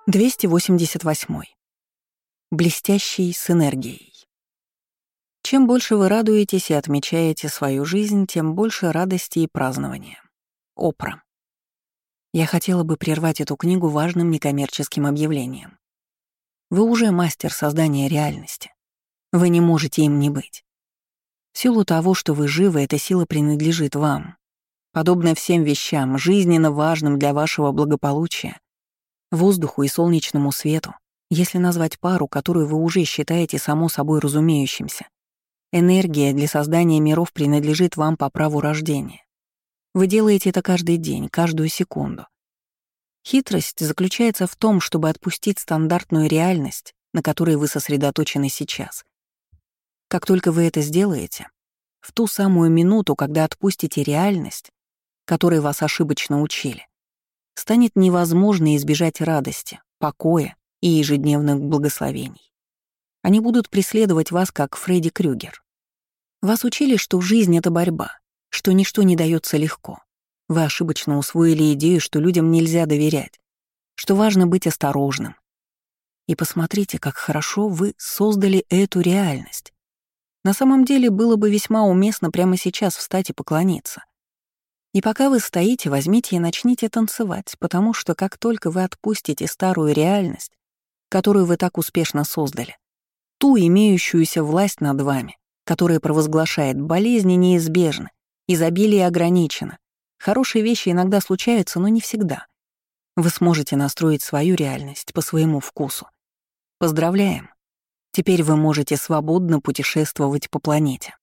288. Блестящий с энергией. Чем больше вы радуетесь и отмечаете свою жизнь, тем больше радости и празднования. Опра. Я хотела бы прервать эту книгу важным некоммерческим объявлением. Вы уже мастер создания реальности. Вы не можете им не быть. В силу того, что вы живы, эта сила принадлежит вам. Подобно всем вещам, жизненно важным для вашего благополучия, воздуху и солнечному свету, если назвать пару, которую вы уже считаете само собой разумеющимся. Энергия для создания миров принадлежит вам по праву рождения. Вы делаете это каждый день, каждую секунду. Хитрость заключается в том, чтобы отпустить стандартную реальность, на которой вы сосредоточены сейчас. Как только вы это сделаете, в ту самую минуту, когда отпустите реальность, которой вас ошибочно учили, станет невозможно избежать радости, покоя и ежедневных благословений. Они будут преследовать вас, как Фредди Крюгер. Вас учили, что жизнь — это борьба, что ничто не дается легко. Вы ошибочно усвоили идею, что людям нельзя доверять, что важно быть осторожным. И посмотрите, как хорошо вы создали эту реальность. На самом деле было бы весьма уместно прямо сейчас встать и поклониться. И пока вы стоите, возьмите и начните танцевать, потому что как только вы отпустите старую реальность, которую вы так успешно создали, ту, имеющуюся власть над вами, которая провозглашает болезни неизбежны, изобилие ограничено, хорошие вещи иногда случаются, но не всегда, вы сможете настроить свою реальность по своему вкусу. Поздравляем! Теперь вы можете свободно путешествовать по планете.